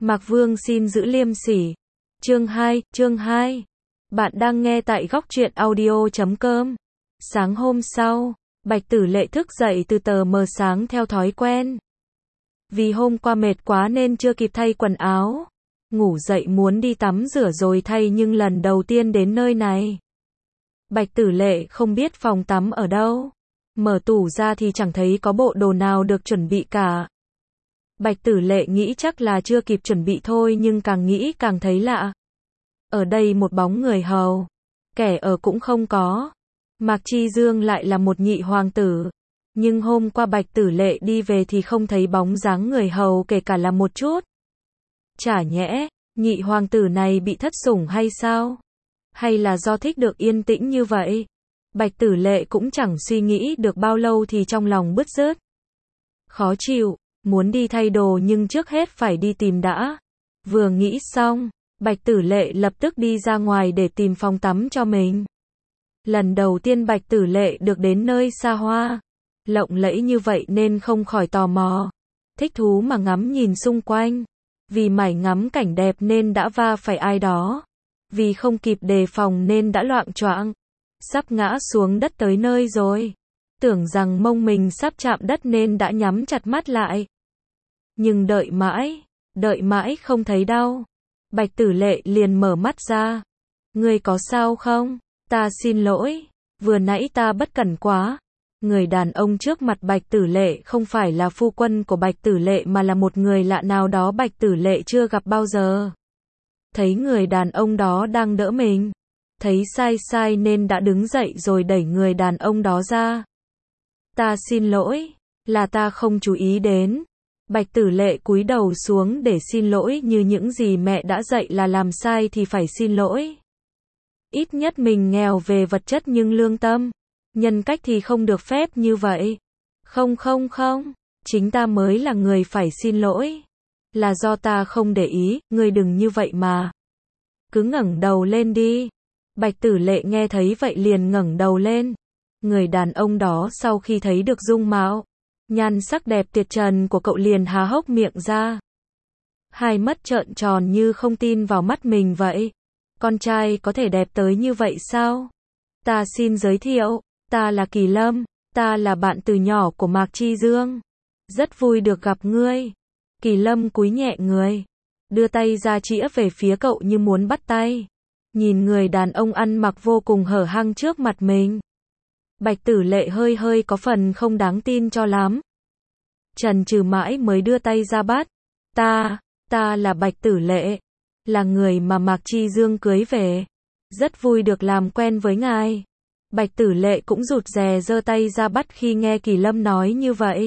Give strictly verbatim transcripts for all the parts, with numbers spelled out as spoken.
Mạc Vương xin giữ liêm sỉ. Chương hai, chương hai. Bạn đang nghe tại góc truyện audio chấm com. Sáng hôm sau, Bạch Tử Lệ thức dậy từ tờ mờ sáng theo thói quen. Vì hôm qua mệt quá nên chưa kịp thay quần áo. Ngủ dậy muốn đi tắm rửa rồi thay nhưng lần đầu tiên đến nơi này. Bạch Tử Lệ không biết phòng tắm ở đâu. Mở tủ ra thì chẳng thấy có bộ đồ nào được chuẩn bị cả. Bạch Tử Lệ nghĩ chắc là chưa kịp chuẩn bị thôi nhưng càng nghĩ càng thấy lạ. Ở đây một bóng người hầu. Kẻ ở cũng không có. Mạc Chi Dương lại là một nhị hoàng tử. Nhưng hôm qua Bạch Tử Lệ đi về thì không thấy bóng dáng người hầu kể cả là một chút. Chả nhẽ, nhị hoàng tử này bị thất sủng hay sao? Hay là do thích được yên tĩnh như vậy? Bạch Tử Lệ cũng chẳng suy nghĩ được bao lâu thì trong lòng bứt rứt. Khó chịu, muốn đi thay đồ nhưng trước hết phải đi tìm đã. Vừa nghĩ xong, Bạch Tử Lệ lập tức đi ra ngoài để tìm phòng tắm cho mình. Lần đầu tiên Bạch Tử Lệ được đến nơi xa hoa, lộng lẫy như vậy nên không khỏi tò mò. Thích thú mà ngắm nhìn xung quanh. Vì mải ngắm cảnh đẹp nên đã va phải ai đó. Vì không kịp đề phòng nên đã loạng choạng. Sắp ngã xuống đất tới nơi rồi. Tưởng rằng mông mình sắp chạm đất nên đã nhắm chặt mắt lại. Nhưng đợi mãi, đợi mãi không thấy đâu. Bạch Tử Lệ liền mở mắt ra. Ngươi có sao không? Ta xin lỗi, vừa nãy ta bất cẩn quá. Người đàn ông trước mặt Bạch Tử Lệ không phải là phu quân của Bạch Tử Lệ mà là một người lạ nào đó Bạch Tử Lệ chưa gặp bao giờ. Thấy người đàn ông đó đang đỡ mình. Thấy sai sai nên đã đứng dậy rồi đẩy người đàn ông đó ra. Ta xin lỗi, là ta không chú ý đến. Bạch Tử Lệ cúi đầu xuống để xin lỗi như những gì mẹ đã dạy là làm sai thì phải xin lỗi. Ít nhất mình nghèo về vật chất nhưng lương tâm, nhân cách thì không được phép như vậy. Không không không, chính ta mới là người phải xin lỗi. Là do ta không để ý, ngươi đừng như vậy mà. Cứ ngẩng đầu lên đi. Bạch Tử Lệ nghe thấy vậy liền ngẩng đầu lên. Người đàn ông đó sau khi thấy được dung mạo, nhan sắc đẹp tuyệt trần của cậu liền há hốc miệng ra. Hai mắt trợn tròn như không tin vào mắt mình vậy. Con trai có thể đẹp tới như vậy sao? Ta xin giới thiệu, ta là Kỳ Lâm, ta là bạn từ nhỏ của Mạc Chi Dương. Rất vui được gặp ngươi. Kỳ Lâm cúi nhẹ người, đưa tay ra chĩa về phía cậu như muốn bắt tay. Nhìn người đàn ông ăn mặc vô cùng hở hang trước mặt mình. Bạch Tử Lệ hơi hơi có phần không đáng tin cho lắm. Chần chừ mãi mới đưa tay ra bắt. Ta, ta là Bạch Tử Lệ. Là người mà Mạc Chi Dương cưới về. Rất vui được làm quen với ngài. Bạch Tử Lệ cũng rụt rè giơ tay ra bắt khi nghe Kỳ Lâm nói như vậy.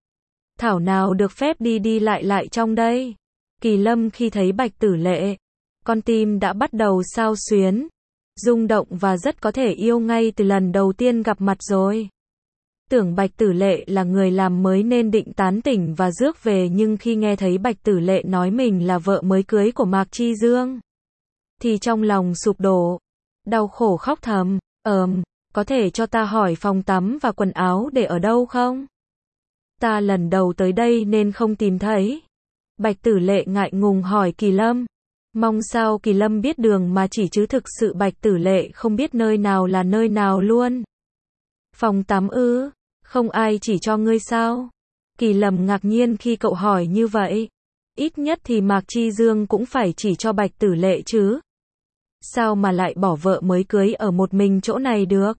Thảo nào được phép đi đi lại lại trong đây. Kỳ Lâm khi thấy Bạch Tử Lệ, con tim đã bắt đầu xao xuyến, rung động và rất có thể yêu ngay từ lần đầu tiên gặp mặt rồi. Tưởng Bạch Tử Lệ là người làm mới nên định tán tỉnh và rước về nhưng khi nghe thấy Bạch Tử Lệ nói mình là vợ mới cưới của Mạc Chi Dương, thì trong lòng sụp đổ, đau khổ khóc thầm, ờm, có thể cho ta hỏi phòng tắm và quần áo để ở đâu không? Ta lần đầu tới đây nên không tìm thấy. Bạch Tử Lệ ngại ngùng hỏi Kỳ Lâm. Mong sao Kỳ Lâm biết đường mà chỉ chứ thực sự Bạch Tử Lệ không biết nơi nào là nơi nào luôn. Phòng tắm ư? Không ai chỉ cho ngươi sao? Kỳ Lâm ngạc nhiên khi cậu hỏi như vậy. Ít nhất thì Mạc Chi Dương cũng phải chỉ cho Bạch Tử Lệ chứ. Sao mà lại bỏ vợ mới cưới ở một mình chỗ này được?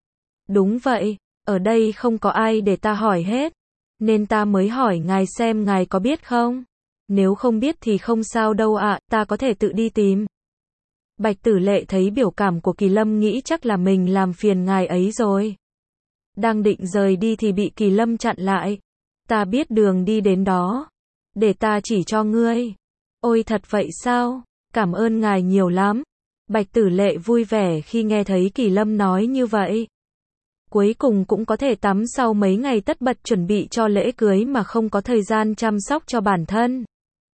Đúng vậy, ở đây không có ai để ta hỏi hết. Nên ta mới hỏi ngài xem ngài có biết không? Nếu không biết thì không sao đâu ạ, à, ta có thể tự đi tìm. Bạch Tử Lệ thấy biểu cảm của Kỳ Lâm nghĩ chắc là mình làm phiền ngài ấy rồi. Đang định rời đi thì bị Kỳ Lâm chặn lại. Ta biết đường đi đến đó. Để ta chỉ cho ngươi. Ôi thật vậy sao? Cảm ơn ngài nhiều lắm. Bạch Tử Lệ vui vẻ khi nghe thấy Kỳ Lâm nói như vậy. Cuối cùng cũng có thể tắm sau mấy ngày tất bật chuẩn bị cho lễ cưới mà không có thời gian chăm sóc cho bản thân.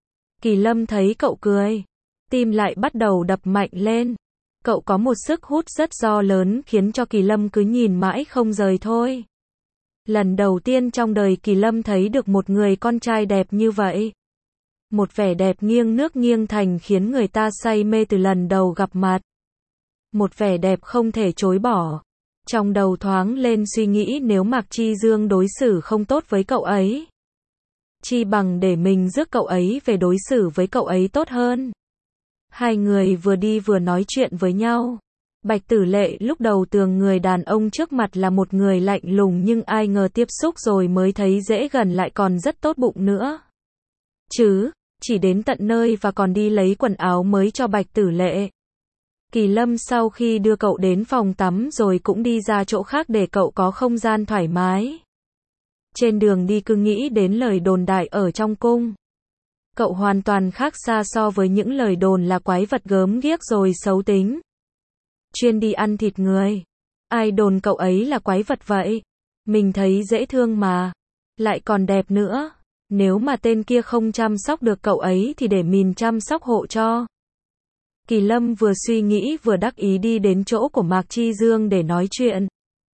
Kỳ Lâm thấy cậu cười, tim lại bắt đầu đập mạnh lên. Cậu có một sức hút rất do lớn khiến cho Kỳ Lâm cứ nhìn mãi không rời thôi. Lần đầu tiên trong đời Kỳ Lâm thấy được một người con trai đẹp như vậy. Một vẻ đẹp nghiêng nước nghiêng thành khiến người ta say mê từ lần đầu gặp mặt. Một vẻ đẹp không thể chối bỏ. Trong đầu thoáng lên suy nghĩ nếu Mạc Chi Dương đối xử không tốt với cậu ấy, chi bằng để mình rước cậu ấy về đối xử với cậu ấy tốt hơn. Hai người vừa đi vừa nói chuyện với nhau. Bạch Tử Lệ lúc đầu tưởng người đàn ông trước mặt là một người lạnh lùng nhưng ai ngờ tiếp xúc rồi mới thấy dễ gần lại còn rất tốt bụng nữa. Chứ, chỉ đến tận nơi và còn đi lấy quần áo mới cho Bạch Tử Lệ. Kỳ Lâm sau khi đưa cậu đến phòng tắm rồi cũng đi ra chỗ khác để cậu có không gian thoải mái. Trên đường đi cứ nghĩ đến lời đồn đại ở trong cung. Cậu hoàn toàn khác xa so với những lời đồn là quái vật gớm ghiếc rồi xấu tính. Chuyên đi ăn thịt người. Ai đồn cậu ấy là quái vật vậy? Mình thấy dễ thương mà. Lại còn đẹp nữa. Nếu mà tên kia không chăm sóc được cậu ấy thì để mình chăm sóc hộ cho. Kỳ Lâm vừa suy nghĩ vừa đắc ý đi đến chỗ của Mạc Chi Dương để nói chuyện.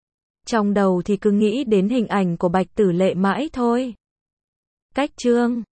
Trong đầu thì cứ nghĩ đến hình ảnh của Bạch Tử Lệ mãi thôi. Cách chương